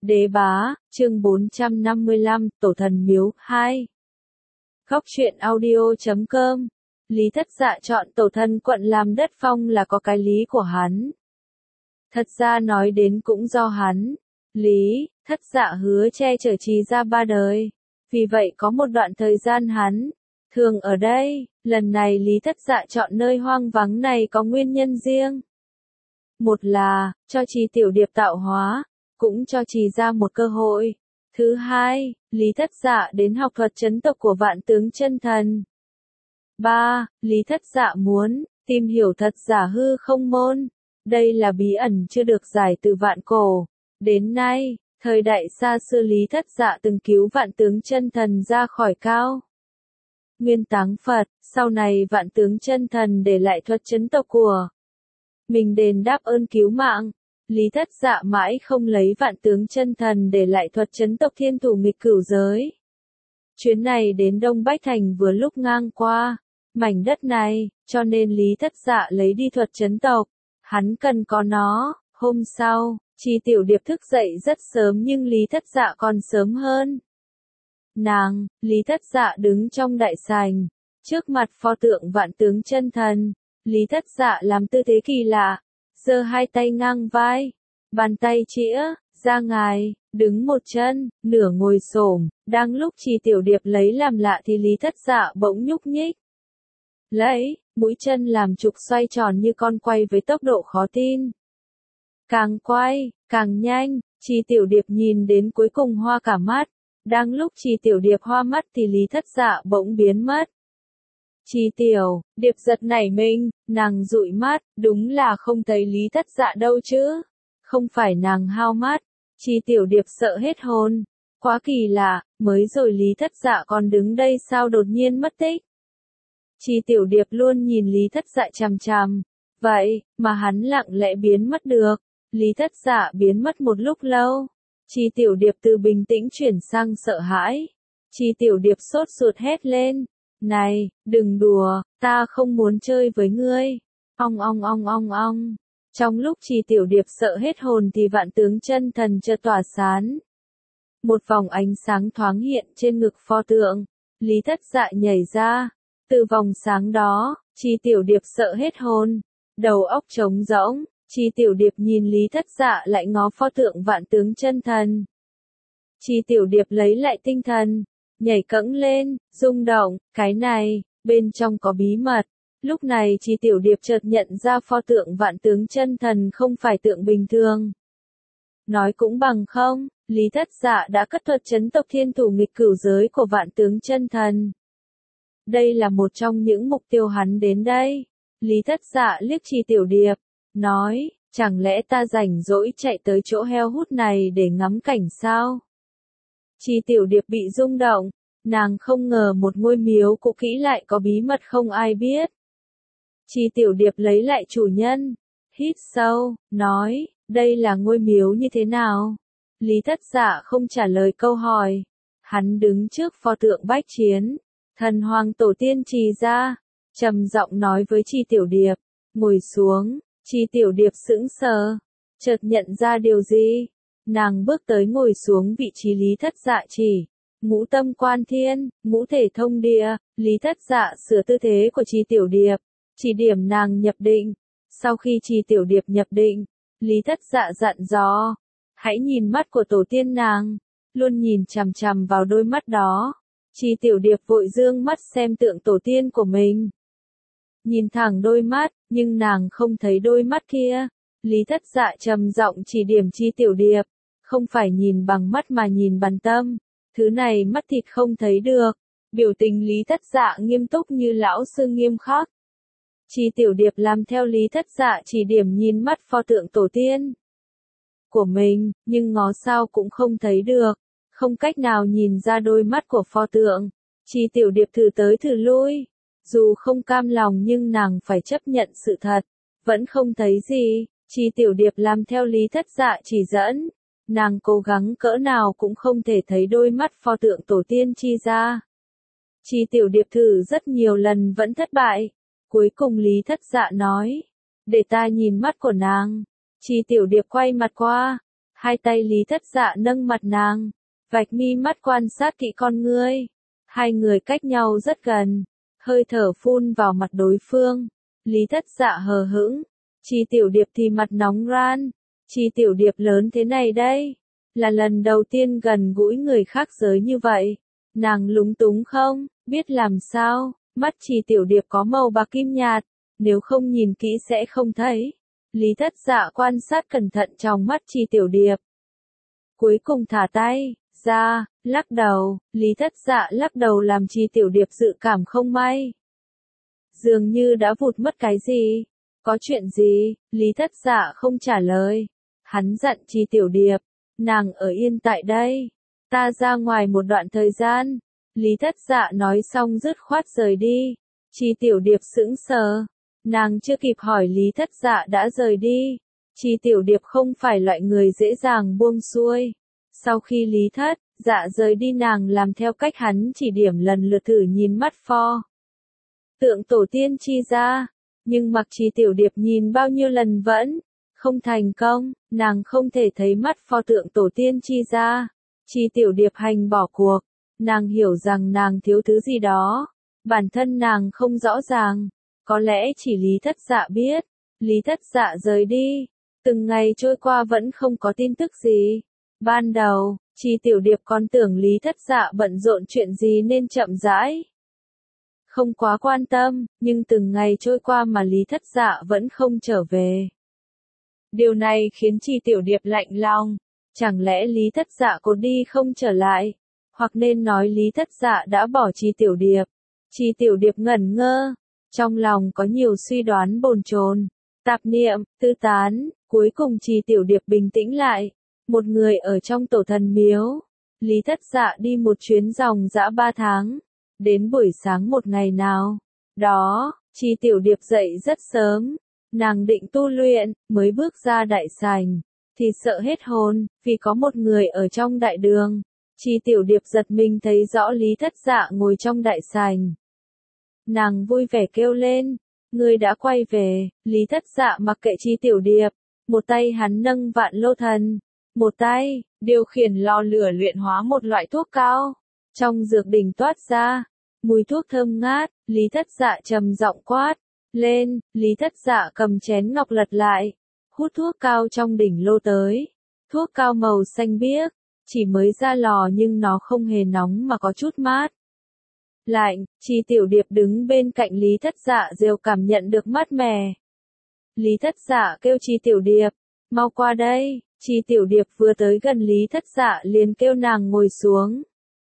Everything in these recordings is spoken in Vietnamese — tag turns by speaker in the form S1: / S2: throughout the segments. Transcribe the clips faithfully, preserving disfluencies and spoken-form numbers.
S1: Đế bá, chương bốn trăm năm mươi lăm, Tổ thần miếu, hai. Góc truyện audio chấm com. Lý Thất Dạ chọn tổ thần quận làm đất phong là có cái lý của hắn. Thật ra nói đến cũng do hắn. Lý Thất Dạ hứa che chở Trì gia ba đời. Vì vậy có một đoạn thời gian hắn thường ở đây. Lần này Lý Thất Dạ chọn nơi hoang vắng này có nguyên nhân riêng. Một là cho Trì Tiểu Điệp tạo hóa, cũng cho Trì gia một cơ hội. Thứ hai, Lý Thất Dạ đến học thuật chấn tộc của Vạn Tướng Chân Thần. Ba, Lý Thất Dạ muốn tìm hiểu thật giả hư không môn. Đây là bí ẩn chưa được giải từ vạn cổ đến nay. Thời đại xa xưa Lý Thất Dạ từng cứu Vạn Tướng Chân Thần ra khỏi cao nguyên táng Phật. Sau này Vạn Tướng Chân Thần để lại thuật chấn tộc của mình đền đáp ơn cứu mạng. Lý Thất Dạ mãi không lấy Vạn Tướng Chân Thần để lại thuật chấn tộc thiên thủ nghịch cửu giới. Chuyến này đến Đông Bách Thành vừa lúc ngang qua mảnh đất này, cho nên Lý Thất Dạ lấy đi thuật chấn tộc. Hắn cần có nó. Hôm sau, Trì Tiểu Điệp thức dậy rất sớm nhưng Lý Thất Dạ còn sớm hơn nàng. Lý Thất Dạ đứng trong đại sảnh, trước mặt pho tượng Vạn Tướng Chân Thần. Lý Thất Dạ làm tư thế kỳ lạ, giơ hai tay ngang vai, bàn tay chĩa ra ngài, đứng một chân, nửa ngồi xổm. Đang lúc Trì Tiểu Điệp lấy làm lạ thì Lý Thất Dạ bỗng nhúc nhích, lấy mũi chân làm trục xoay tròn như con quay với tốc độ khó tin. Càng quay, càng nhanh, Trì Tiểu Điệp nhìn đến cuối cùng hoa cả mắt. Đang lúc Trì Tiểu Điệp hoa mắt thì Lý Thất Dạ bỗng biến mất. Trì Tiểu Điệp giật nảy mình, nàng dụi mắt, đúng là không thấy Lý Thất Dạ đâu chứ. Không phải nàng hao mắt. Trì Tiểu Điệp sợ hết hồn. Quá kỳ lạ, mới rồi Lý Thất Dạ còn đứng đây sao đột nhiên mất tích. Trì Tiểu Điệp luôn nhìn Lý Thất Dạ chằm chằm. Vậy mà hắn lặng lẽ biến mất được. Lý Thất Dạ biến mất một lúc lâu. Trì Tiểu Điệp từ bình tĩnh chuyển sang sợ hãi. Trì Tiểu Điệp sốt ruột hét lên. Này, đừng đùa, ta không muốn chơi với ngươi. Ong ong ong ong ong. Trong lúc Trì Tiểu Điệp sợ hết hồn thì Vạn Tướng Chân Thần chợt tỏa sáng. Một vòng ánh sáng thoáng hiện trên ngực pho tượng. Lý Thất Dạ nhảy ra. Từ vòng sáng đó, Trì Tiểu Điệp sợ hết hồn. Đầu óc trống rỗng. Trì Tiểu Điệp nhìn Lý Thất Dạ lại ngó pho tượng Vạn Tướng Chân Thần. Trì Tiểu Điệp lấy lại tinh thần, nhảy cẫng lên, rung động, cái này, bên trong có bí mật. Lúc này Trì Tiểu Điệp chợt nhận ra pho tượng Vạn Tướng Chân Thần không phải tượng bình thường. Nói cũng bằng không, Lý Thất Dạ đã cất thuật chấn tộc thiên thủ nghịch cửu giới của Vạn Tướng Chân Thần. Đây là một trong những mục tiêu hắn đến đây. Lý Thất Dạ liếc Trì Tiểu Điệp, nói, chẳng lẽ ta rảnh rỗi chạy tới chỗ heo hút này để ngắm cảnh sao? Trì Tiểu Điệp bị rung động, nàng không ngờ một ngôi miếu cũ kỹ lại có bí mật không ai biết. Trì Tiểu Điệp lấy lại chủ nhân, hít sâu, nói, đây là ngôi miếu như thế nào? Lý Thất Dạ không trả lời câu hỏi. Hắn đứng trước pho tượng bách chiến, thần hoàng tổ tiên Trì gia, trầm giọng nói với Trì Tiểu Điệp, ngồi xuống. Trì Tiểu Điệp sững sờ, chợt nhận ra điều gì. Nàng bước tới ngồi xuống vị trí Lý Thất Dạ chỉ. Ngũ tâm quan thiên, ngũ thể thông địa. Lý Thất Dạ sửa tư thế của Trì Tiểu Điệp, chỉ điểm nàng nhập định. Sau khi Trì Tiểu Điệp nhập định, Lý Thất Dạ dặn dò, hãy nhìn mắt của tổ tiên nàng, luôn nhìn chằm chằm vào đôi mắt đó. Trì Tiểu Điệp vội dương mắt xem tượng tổ tiên của mình. Nhìn thẳng đôi mắt, nhưng nàng không thấy đôi mắt kia. Lý Thất Dạ trầm giọng chỉ điểm Trì Tiểu Điệp, không phải nhìn bằng mắt mà nhìn bằng tâm. Thứ này mắt thịt không thấy được. Biểu tình Lý Thất Dạ nghiêm túc như lão sư nghiêm khắc. Trì Tiểu Điệp làm theo Lý Thất Dạ chỉ điểm nhìn mắt pho tượng tổ tiên của mình, nhưng ngó sao cũng không thấy được. Không cách nào nhìn ra đôi mắt của pho tượng. Trì Tiểu Điệp thử tới thử lui. Dù không cam lòng nhưng nàng phải chấp nhận sự thật. Vẫn không thấy gì. Trì Tiểu Điệp làm theo Lý Thất Dạ chỉ dẫn. Nàng cố gắng cỡ nào cũng không thể thấy đôi mắt pho tượng tổ tiên Trì gia. Trì Tiểu Điệp thử rất nhiều lần vẫn thất bại. Cuối cùng Lý Thất Dạ nói, để ta nhìn mắt của nàng. Trì Tiểu Điệp quay mặt qua. Hai tay Lý Thất Dạ nâng mặt nàng, vạch mi mắt quan sát kỹ con ngươi. Hai người cách nhau rất gần, hơi thở phun vào mặt đối phương. Lý Thất Dạ hờ hững, Chi Tiểu Điệp thì mặt nóng ran. Chi Tiểu Điệp lớn thế này đây, là lần đầu tiên gần gũi người khác giới như vậy. Nàng lúng túng không, biết làm sao, mắt Chi Tiểu Điệp có màu bạc kim nhạt, nếu không nhìn kỹ sẽ không thấy. Lý Thất Dạ quan sát cẩn thận trong mắt Chi Tiểu Điệp. Cuối cùng thả tay ra, lắc đầu, Lý Thất Dạ lắc đầu làm Chi Tiểu Điệp dự cảm không may. Dường như đã vụt mất cái gì. Có chuyện gì? Lý Thất Dạ không trả lời. Hắn dặn Chi Tiểu Điệp, nàng ở yên tại đây. Ta ra ngoài một đoạn thời gian. Lý Thất Dạ nói xong dứt khoát rời đi. Chi Tiểu Điệp sững sờ. Nàng chưa kịp hỏi Lý Thất Dạ đã rời đi. Chi Tiểu Điệp không phải loại người dễ dàng buông xuôi. Sau khi Lý Thất Dạ rời đi nàng làm theo cách hắn chỉ điểm lần lượt thử nhìn mắt pho tượng tổ tiên Chi ra. Nhưng mặc Chi Tiểu Điệp nhìn bao nhiêu lần vẫn không thành công, nàng không thể thấy mắt pho tượng tổ tiên Chi ra. Chi Tiểu Điệp hành bỏ cuộc, nàng hiểu rằng nàng thiếu thứ gì đó, bản thân nàng không rõ ràng, có lẽ chỉ Lý Thất Dạ biết. Lý Thất Dạ rời đi, từng ngày trôi qua vẫn không có tin tức gì. Ban đầu, Chi Tiểu Điệp còn tưởng Lý Thất Dạ bận rộn chuyện gì nên chậm rãi, không quá quan tâm, nhưng từng ngày trôi qua mà Lý Thất Dạ vẫn không trở về. Điều này khiến Chi Tiểu Điệp lạnh lòng, chẳng lẽ Lý Thất Dạ có đi không trở lại, hoặc nên nói Lý Thất Dạ đã bỏ Chi Tiểu Điệp. Chi Tiểu Điệp ngẩn ngơ, trong lòng có nhiều suy đoán bồn chồn, tạp niệm, tư tán, cuối cùng Chi Tiểu Điệp bình tĩnh lại. Một người ở trong tổ thần miếu, Lý Thất Dạ đi một chuyến dòng dã ba tháng. Đến buổi sáng một ngày nào đó, Chi Tiểu Điệp dậy rất sớm, nàng định tu luyện, mới bước ra đại sảnh, thì sợ hết hồn, vì có một người ở trong đại đường. Chi Tiểu Điệp giật mình thấy rõ Lý Thất Dạ ngồi trong đại sảnh. Nàng vui vẻ kêu lên, người đã quay về. Lý Thất Dạ mặc kệ Chi Tiểu Điệp, một tay hắn nâng vạn lô thần, một tay điều khiển lò lửa luyện hóa một loại thuốc cao. Trong dược đỉnh toát ra mùi thuốc thơm ngát. Lý Thất Dạ trầm giọng quát lên. Lý Thất Dạ cầm chén ngọc lật lại, hút thuốc cao trong đỉnh lô tới. Thuốc cao màu xanh biếc, chỉ mới ra lò nhưng nó không hề nóng mà có chút mát lạnh. Chi Tiểu Điệp đứng bên cạnh Lý Thất Dạ đều cảm nhận được mát mẻ. Lý Thất Dạ kêu Chi Tiểu Điệp, mau qua đây. Chi Tiểu Điệp vừa tới gần Lý Thất Dạ liền kêu nàng ngồi xuống.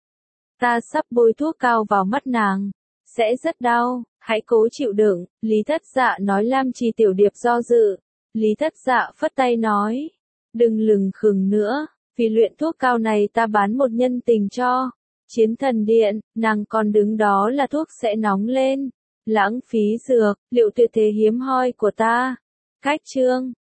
S1: Ta sắp bôi thuốc cao vào mắt nàng, sẽ rất đau, hãy cố chịu đựng. Lý Thất Dạ nói làm Chi Tiểu Điệp do dự. Lý Thất Dạ phất tay nói, đừng lừng khừng nữa, vì luyện thuốc cao này ta bán một nhân tình cho Chiến Thần Điện. Nàng còn đứng đó là thuốc sẽ nóng lên, lãng phí dược, liệu tuyệt thế hiếm hoi của ta. Cách chương